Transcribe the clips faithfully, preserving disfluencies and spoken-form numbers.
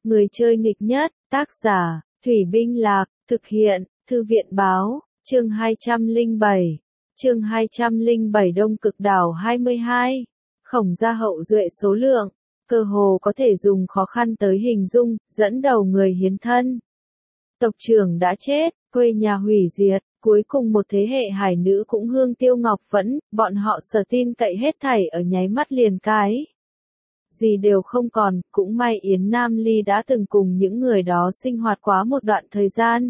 Người chơi nghịch nhất, tác giả, Thủy Binh Lạc, thực hiện, Thư viện Báo, chương hai trăm lẻ bảy. Chương hai trăm lẻ bảy Đông Cực Đảo hai mươi hai. Khổng gia hậu duệ số lượng, cơ hồ có thể dùng khó khăn tới hình dung, dẫn đầu người hiến thân. Tộc trưởng đã chết, quê nhà hủy diệt, cuối cùng một thế hệ hải nữ cũng hương tiêu ngọc vẫn, bọn họ sở tin cậy hết thảy ở nháy mắt liền cái. Gì đều không còn, cũng may Yến Nam Ly đã từng cùng những người đó sinh hoạt quá một đoạn thời gian.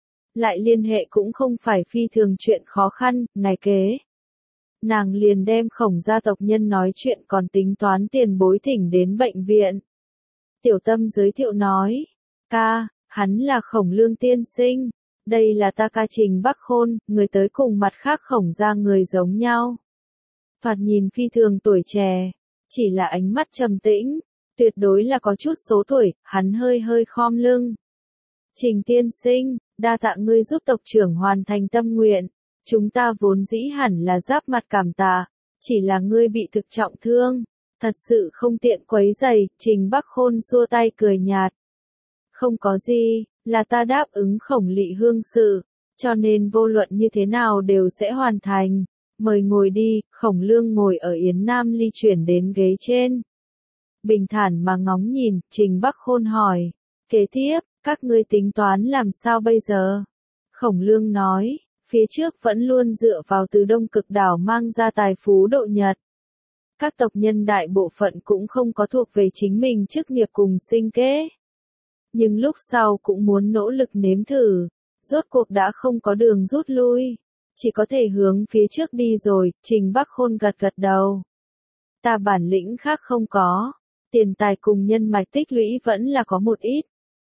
Lại liên hệ cũng không phải phi thường chuyện khó khăn, ngày kế. Nàng liền đem Khổng gia tộc nhân nói chuyện còn tính toán tiền bối thỉnh đến bệnh viện. Tiểu Tâm giới thiệu nói, ca, hắn là Khổng Lương tiên sinh, đây là ta ca Trình Bắc Khôn, người tới cùng mặt khác Khổng gia người giống nhau. Thoạt nhìn phi thường tuổi trẻ, chỉ là ánh mắt trầm tĩnh, tuyệt đối là có chút số tuổi, hắn hơi hơi khom lưng. Trình tiên sinh, đa tạ ngươi giúp tộc trưởng hoàn thành tâm nguyện, chúng ta vốn dĩ hẳn là giáp mặt cảm tạ, chỉ là ngươi bị thực trọng thương, thật sự không tiện quấy rầy. Trình Bắc Khôn xua tay cười nhạt. Không có gì, là ta đáp ứng Khổng Lị hương sự, cho nên vô luận như thế nào đều sẽ hoàn thành. Mời ngồi đi. Khổng Lương ngồi ở Yến Nam Ly chuyển đến ghế trên. Bình thản mà ngóng nhìn, Trình Bắc Khôn hỏi, kế tiếp, các ngươi tính toán làm sao bây giờ? Khổng Lương nói, phía trước vẫn luôn dựa vào từ Đông Cực Đảo mang ra tài phú độ nhật. Các tộc nhân đại bộ phận cũng không có thuộc về chính mình chức nghiệp cùng sinh kế. Nhưng lúc sau cũng muốn nỗ lực nếm thử, rốt cuộc đã không có đường rút lui. Chỉ có thể hướng phía trước đi rồi. Trình Bắc Khôn gật gật đầu. Ta bản lĩnh khác không có, tiền tài cùng nhân mạch tích lũy vẫn là có một ít.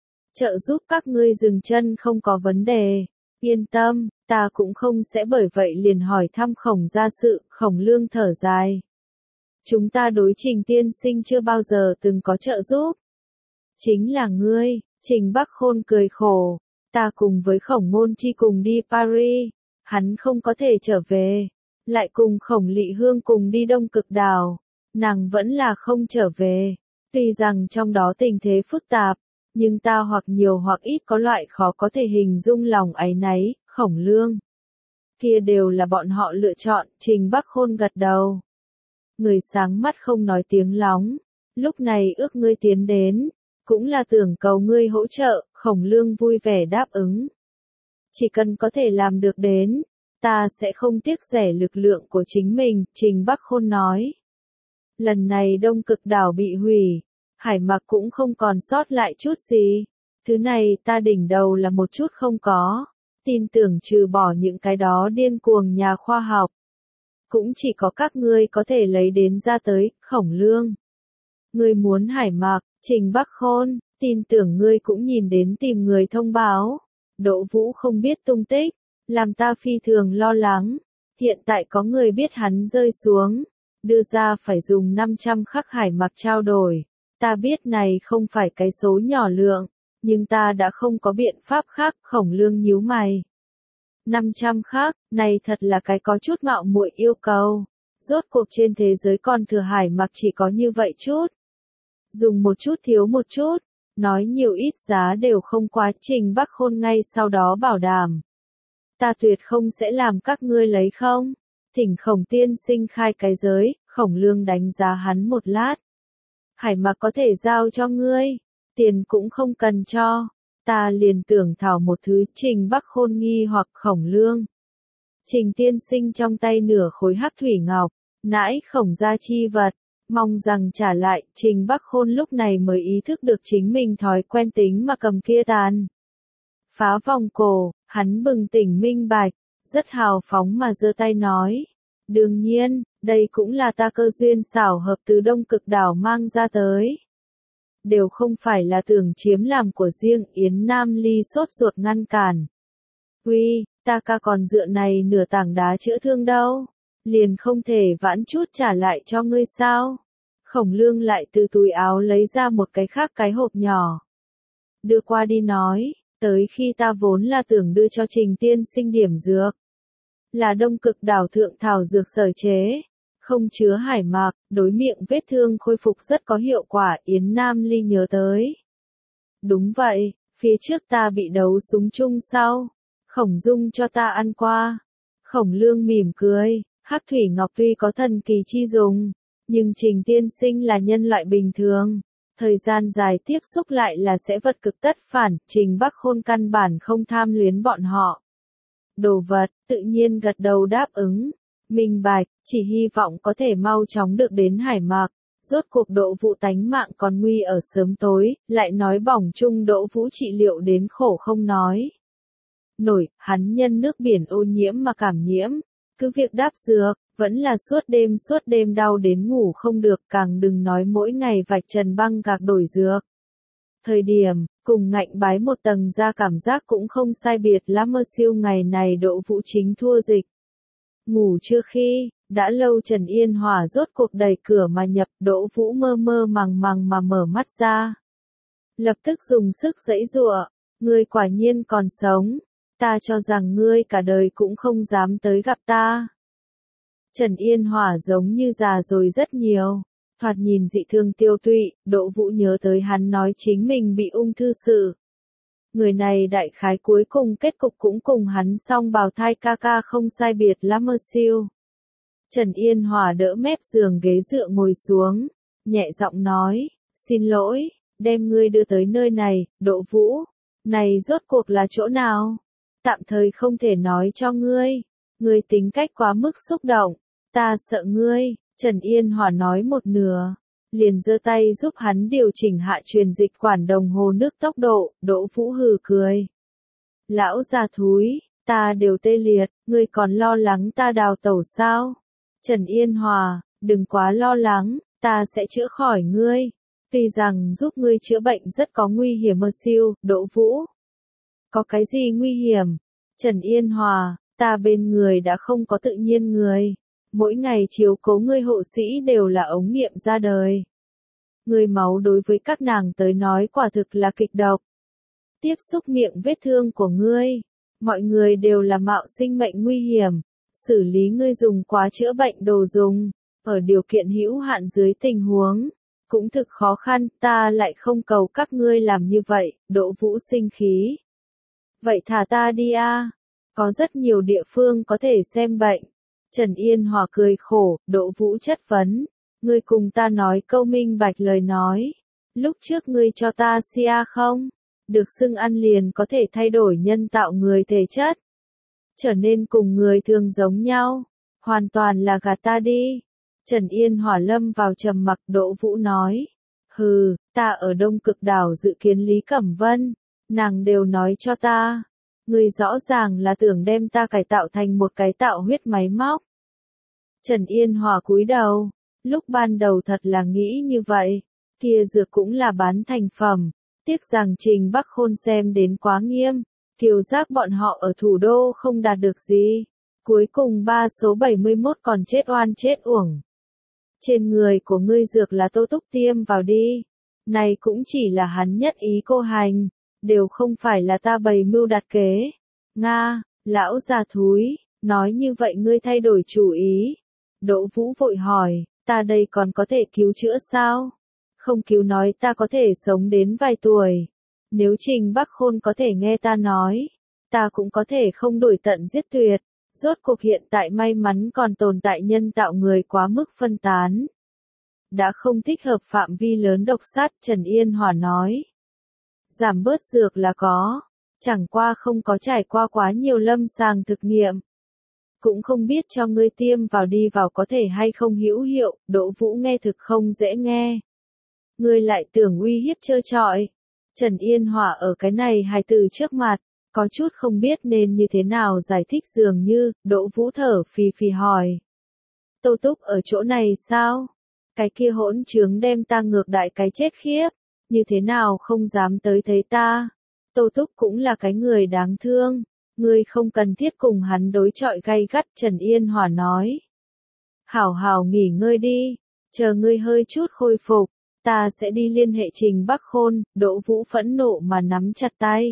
Trợ giúp các ngươi dừng chân không có vấn đề. Yên tâm, ta cũng không sẽ bởi vậy liền hỏi thăm Khổng gia sự. Khổng Lương thở dài. Chúng ta đối Trình tiên sinh chưa bao giờ từng có trợ giúp. Chính là ngươi. Trình Bắc Khôn cười khổ. Ta cùng với Khổng Ngôn Chi cùng đi Paris. Hắn không có thể trở về, lại cùng Khổng Lị Hương cùng đi Đông Cực Đảo, nàng vẫn là không trở về. Tuy rằng trong đó tình thế phức tạp, nhưng ta hoặc nhiều hoặc ít có loại khó có thể hình dung lòng áy náy. Khổng Lương, kia đều là bọn họ lựa chọn. Trình Bắc Khôn gật đầu. Người sáng mắt không nói tiếng lóng, lúc này ước ngươi tiến đến, cũng là tưởng cầu ngươi hỗ trợ. Khổng Lương vui vẻ đáp ứng. Chỉ cần có thể làm được đến, ta sẽ không tiếc rẻ lực lượng của chính mình. Trình Bắc Khôn nói. Lần này Đông Cực Đảo bị hủy, hải mặc cũng không còn sót lại chút gì. Thứ này ta đỉnh đầu là một chút không có. Tin tưởng trừ bỏ những cái đó điên cuồng nhà khoa học, cũng chỉ có các ngươi có thể lấy đến ra tới. Khổng Lương, ngươi muốn hải mặc. Trình Bắc Khôn, tin tưởng ngươi cũng nhìn đến tìm người thông báo. Đỗ Vũ không biết tung tích, làm ta phi thường lo lắng. Hiện tại có người biết hắn rơi xuống, đưa ra phải dùng năm trăm khắc hải mặc trao đổi. Ta biết này không phải cái số nhỏ lượng, nhưng ta đã không có biện pháp khác. Khổng Lương nhíu mày. năm trăm khắc, này thật là cái có chút mạo muội yêu cầu. Rốt cuộc trên thế giới còn thừa hải mặc chỉ có như vậy chút. Dùng một chút thiếu một chút. Nói nhiều ít giá đều không quá. Trình Bắc Khôn ngay sau đó bảo đảm. Ta tuyệt không sẽ làm các ngươi lấy không. Thỉnh Khổng tiên sinh khai cái giới. Khổng Lương đánh giá hắn một lát. Hải mặc có thể giao cho ngươi, tiền cũng không cần cho. Ta liền tưởng thảo một thứ. Trình Bắc Khôn nghi hoặc. Khổng Lương, Trình tiên sinh trong tay nửa khối hắc thủy ngọc, nãi Khổng gia chi vật, mong rằng trả lại. Trình Bắc Khôn lúc này mới ý thức được chính mình thói quen tính mà cầm kia tàn phá vòng cổ. Hắn bừng tỉnh minh bạch, rất hào phóng mà giơ tay nói. Đương nhiên, đây cũng là ta cơ duyên xảo hợp từ Đông Cực Đảo mang ra tới. Đều không phải là tưởng chiếm làm của riêng. Yến Nam Ly sốt ruột ngăn cản. Uy, ta ca còn dựa này nửa tảng đá chữa thương đâu. Liền không thể vãn chút trả lại cho ngươi sao? Khổng Lương lại từ túi áo lấy ra một cái khác cái hộp nhỏ. Đưa qua đi nói, tới khi ta vốn là tưởng đưa cho Trình tiên sinh điểm dược. Là Đông Cực Đảo thượng thảo dược sở chế, không chứa hải mạc, đối miệng vết thương khôi phục rất có hiệu quả. Yến Nam Ly nhớ tới. Đúng vậy, phía trước ta bị đấu súng chung sau. Khổng Dung cho ta ăn qua. Khổng Lương mỉm cười, Hắc Thủy Ngọc tuy có thần kỳ chi dùng, nhưng Trình tiên sinh là nhân loại bình thường. Thời gian dài tiếp xúc lại là sẽ vật cực tất phản, Trình Bắc Khôn căn bản không tham luyến bọn họ. Đồ vật, tự nhiên gật đầu đáp ứng. Minh bạch, chỉ hy vọng có thể mau chóng được đến Hải Mạc. Rốt cuộc Đỗ Vũ tánh mạng còn nguy ở sớm tối, lại nói bỏng chung Đỗ Vũ trị liệu đến khổ không nói. Nổi, hắn nhân nước biển ô nhiễm mà cảm nhiễm. Cứ việc đáp dược, vẫn là suốt đêm suốt đêm đau đến ngủ không được, càng đừng nói mỗi ngày vạch trần băng gạc đổi dược. Thời điểm, cùng ngạnh bái một tầng ra cảm giác cũng không sai biệt lắm. Mơ siêu ngày này Đỗ Vũ chính thua dịch. Ngủ chưa khi, đã lâu Trần Yên Hòa rốt cuộc đẩy cửa mà nhập, Đỗ Vũ mơ mơ màng màng mà mở mắt ra. Lập tức dùng sức giãy giụa, ngươi quả nhiên còn sống, ta cho rằng ngươi cả đời cũng không dám tới gặp ta. Trần Yên Hòa giống như già rồi rất nhiều, thoạt nhìn dị thương tiêu tụy, Đỗ Vũ nhớ tới hắn nói chính mình bị ung thư sự. Người này đại khái cuối cùng kết cục cũng cùng hắn song bào thai ca ca không sai biệt lắm. Mơ siêu. Trần Yên Hòa đỡ mép giường ghế dựa ngồi xuống, nhẹ giọng nói, xin lỗi, đem ngươi đưa tới nơi này, Đỗ Vũ. Này rốt cuộc là chỗ nào? Tạm thời không thể nói cho ngươi. Ngươi tính cách quá mức xúc động, ta sợ ngươi. Trần Yên Hòa nói một nửa, liền giơ tay giúp hắn điều chỉnh hạ truyền dịch quản đồng hồ nước tốc độ. Đỗ Vũ hừ cười. Lão già thúi, ta đều tê liệt, ngươi còn lo lắng ta đào tẩu sao? Trần Yên Hòa, đừng quá lo lắng, ta sẽ chữa khỏi ngươi. Tuy rằng giúp ngươi chữa bệnh rất có nguy hiểm. Mơ siêu. Đỗ Vũ. Có cái gì nguy hiểm? Trần Yên Hòa, ta bên người đã không có tự nhiên người. Mỗi ngày chiếu cố ngươi hộ sĩ đều là ống nghiệm ra đời. Ngươi máu đối với các nàng tới nói quả thực là kịch độc. Tiếp xúc miệng vết thương của ngươi, mọi người đều là mạo sinh mệnh nguy hiểm. Xử lý ngươi dùng quá chữa bệnh đồ dùng, ở điều kiện hữu hạn dưới tình huống, cũng thực khó khăn, ta lại không cầu các ngươi làm như vậy. Đỗ Vũ sinh khí. Vậy thả ta đi a, có rất nhiều địa phương có thể xem bệnh. Trần Yên Hòa cười khổ. Đỗ Vũ chất vấn, ngươi cùng ta nói câu minh bạch lời nói. Lúc trước ngươi cho ta sia không? Được xưng ăn liền có thể thay đổi nhân tạo người thể chất, trở nên cùng người thường giống nhau, hoàn toàn là gạt ta đi. Trần Yên Hòa lâm vào trầm mặc. Đỗ Vũ nói, hừ, ta ở Đông Cực Đảo dự kiến Lý Cẩm Vân, nàng đều nói cho ta, ngươi rõ ràng là tưởng đem ta cải tạo thành một cái tạo huyết máy móc. Trần Yên Hòa cúi đầu, lúc ban đầu thật là nghĩ như vậy, kia dược cũng là bán thành phẩm, tiếc rằng Trình Bắc Khôn xem đến quá nghiêm. Kiều giác bọn họ ở thủ đô không đạt được gì. Cuối cùng ba số bảy mươi mốt còn chết oan chết uổng. Trên người của ngươi dược là Tô Túc tiêm vào đi. Này cũng chỉ là hắn nhất ý cô hành. Đều không phải là ta bày mưu đặt kế. Nga, lão già thúi, nói như vậy ngươi thay đổi chủ ý. Đỗ Vũ vội hỏi, ta đây còn có thể cứu chữa sao? Không cứu nói ta có thể sống đến vài tuổi. Nếu Trình Bắc Khôn có thể nghe ta nói, ta cũng có thể không đổi tận giết tuyệt. Rốt cuộc hiện tại may mắn còn tồn tại nhân tạo người quá mức phân tán. Đã không thích hợp phạm vi lớn độc sát. Trần Yên Hòa nói. Giảm bớt dược là có, chẳng qua không có trải qua quá nhiều lâm sàng thực nghiệm. Cũng không biết cho ngươi tiêm vào đi vào có thể hay không hữu hiệu. Đỗ Vũ nghe thực không dễ nghe. Ngươi lại tưởng uy hiếp trơ trọi. Trần Yên Hòa ở cái này hài tử trước mặt, có chút không biết nên như thế nào giải thích dường như. Đỗ Vũ thở phì phì hỏi. Tô Túc ở chỗ này sao? Cái kia hỗn trướng đem ta ngược đại cái chết khiếp, như thế nào không dám tới thấy ta? Tô Túc cũng là cái người đáng thương, ngươi không cần thiết cùng hắn đối chọi gay gắt. Trần Yên Hòa nói. Hảo hảo nghỉ ngơi đi, chờ ngươi hơi chút khôi phục, ta sẽ đi liên hệ Trình Bắc Khôn. Đỗ Vũ phẫn nộ mà nắm chặt tay.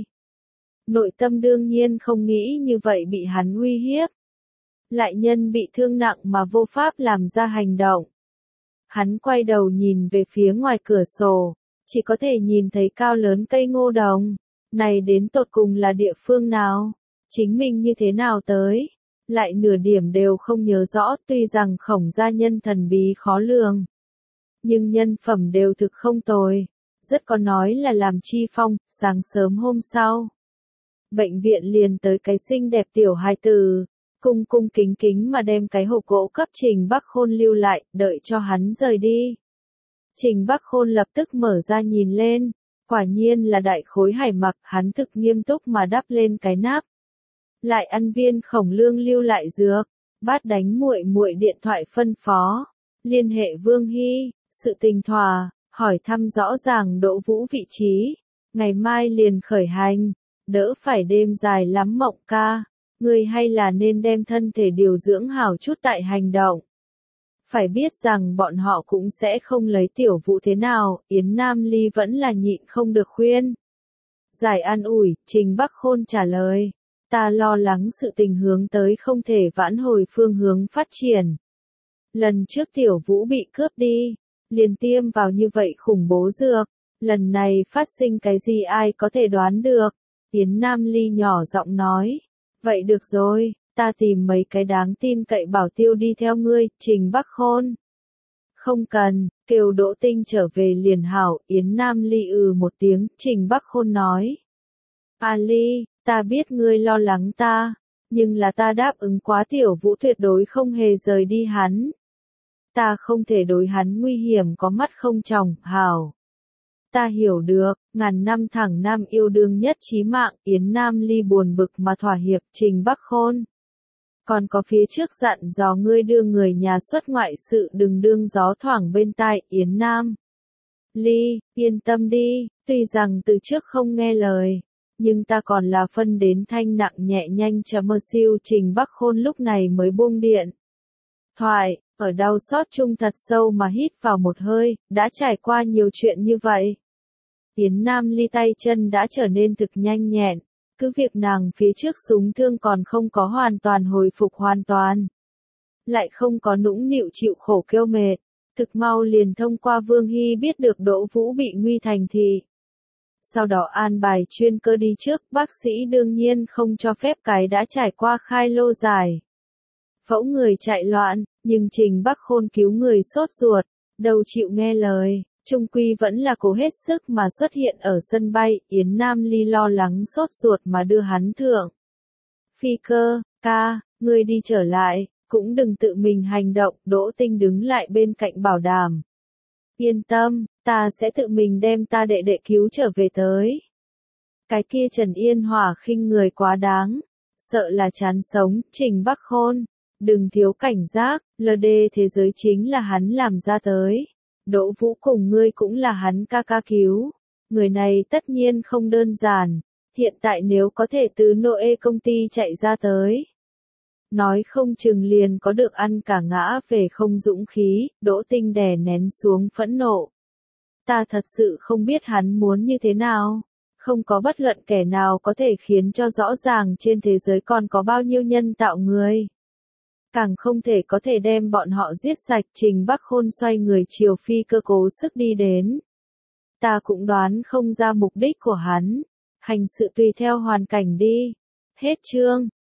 Nội tâm đương nhiên không nghĩ như vậy bị hắn uy hiếp. Lại nhân bị thương nặng mà vô pháp làm ra hành động. Hắn quay đầu nhìn về phía ngoài cửa sổ, chỉ có thể nhìn thấy cao lớn cây ngô đồng. Này đến tột cùng là địa phương nào? Chính mình như thế nào tới? Lại nửa điểm đều không nhớ rõ, tuy rằng Khổng gia nhân thần bí khó lường. Nhưng nhân phẩm đều thực không tồi. Rất có nói là làm chi phong, sáng sớm hôm sau. Bệnh viện liền tới cái xinh đẹp tiểu hài tử. Cung cung kính kính mà đem cái hộp gỗ cấp Trình Bắc Khôn lưu lại, đợi cho hắn rời đi. Trình Bắc Khôn lập tức mở ra nhìn lên. Quả nhiên là đại khối hải mặc, hắn thực nghiêm túc mà đắp lên cái nắp. Lại ăn viên Khổng Lương lưu lại dược, bát đánh muội muội điện thoại phân phó, liên hệ Vương Hy, sự tình thỏa, hỏi thăm rõ ràng Đỗ Vũ vị trí, ngày mai liền khởi hành, đỡ phải đêm dài lắm mộng ca, người hay là nên đem thân thể điều dưỡng hảo chút tại hành động. Phải biết rằng bọn họ cũng sẽ không lấy Tiểu Vũ thế nào, Yến Nam Ly vẫn là nhịn không được khuyên. Giải an ủi, Trình Bắc Khôn trả lời. Ta lo lắng sự tình hướng tới không thể vãn hồi phương hướng phát triển. Lần trước Tiểu Vũ bị cướp đi, liền tiêm vào như vậy khủng bố dược. Lần này phát sinh cái gì ai có thể đoán được. Yến Nam Ly nhỏ giọng nói. Vậy được rồi, ta tìm mấy cái đáng tin cậy bảo tiêu đi theo ngươi, Trình Bắc Khôn. Không cần, kêu Đỗ Tinh trở về liền hảo, Yến Nam Ly ừ một tiếng, Trình Bắc Khôn nói. A Ly, ta biết ngươi lo lắng ta, nhưng là ta đáp ứng quá Tiểu Vũ tuyệt đối không hề rời đi hắn. Ta không thể đối hắn nguy hiểm có mắt không tròng, hảo. Ta hiểu được, ngàn năm thẳng nam yêu đương nhất chí mạng, Yến Nam Ly buồn bực mà thỏa hiệp, Trình Bắc Khôn. Còn có phía trước dặn dò ngươi đưa người nhà xuất ngoại sự đừng đương gió thoảng bên tai, Yến Nam Ly, yên tâm đi, tuy rằng từ trước không nghe lời, nhưng ta còn là phân đến thanh nặng nhẹ nhanh chấm mơ siêu. Trình Bắc Khôn lúc này mới buông điện thoại, ở đau xót chung thật sâu mà hít vào một hơi, đã trải qua nhiều chuyện như vậy. Yến Nam Ly tay chân đã trở nên thực nhanh nhẹn, cứ việc nàng phía trước súng thương còn không có hoàn toàn hồi phục hoàn toàn. Lại không có nũng nịu chịu khổ kêu mệt, thực mau liền thông qua Vương Hy biết được Đỗ Vũ bị nguy thành thị. Sau đó an bài chuyên cơ đi trước, bác sĩ đương nhiên không cho phép cái đã trải qua khai lô dài. Phẫu người chạy loạn, nhưng Trình Bắc Khôn cứu người sốt ruột, đâu chịu nghe lời, trung quy vẫn là cố hết sức mà xuất hiện ở sân bay, Yến Nam Ly lo lắng sốt ruột mà đưa hắn thượng. Phi cơ, ca, ngươi đi trở lại, cũng đừng tự mình hành động, Đỗ Tinh đứng lại bên cạnh bảo đảm. Yên tâm, ta sẽ tự mình đem ta đệ đệ cứu trở về tới. Cái kia Trần Yên Hòa khinh người quá đáng, sợ là chán sống, Trình Bắc Khôn. Đừng thiếu cảnh giác, lờ đê thế giới chính là hắn làm ra tới. Đỗ Vũ cùng ngươi cũng là hắn ca ca cứu. Người này tất nhiên không đơn giản. Hiện tại nếu có thể từ Noe công ty chạy ra tới. Nói không chừng liền có được ăn cả ngã về không dũng khí, Đỗ Tinh đè nén xuống phẫn nộ. Ta thật sự không biết hắn muốn như thế nào. Không có bất luận kẻ nào có thể khiến cho rõ ràng trên thế giới còn có bao nhiêu nhân tạo người. Càng không thể có thể đem bọn họ giết sạch. Trình Bắc Khôn xoay người chiều phi cơ cố sức đi đến. Ta cũng đoán không ra mục đích của hắn. Hành sự tùy theo hoàn cảnh đi. Hết chương.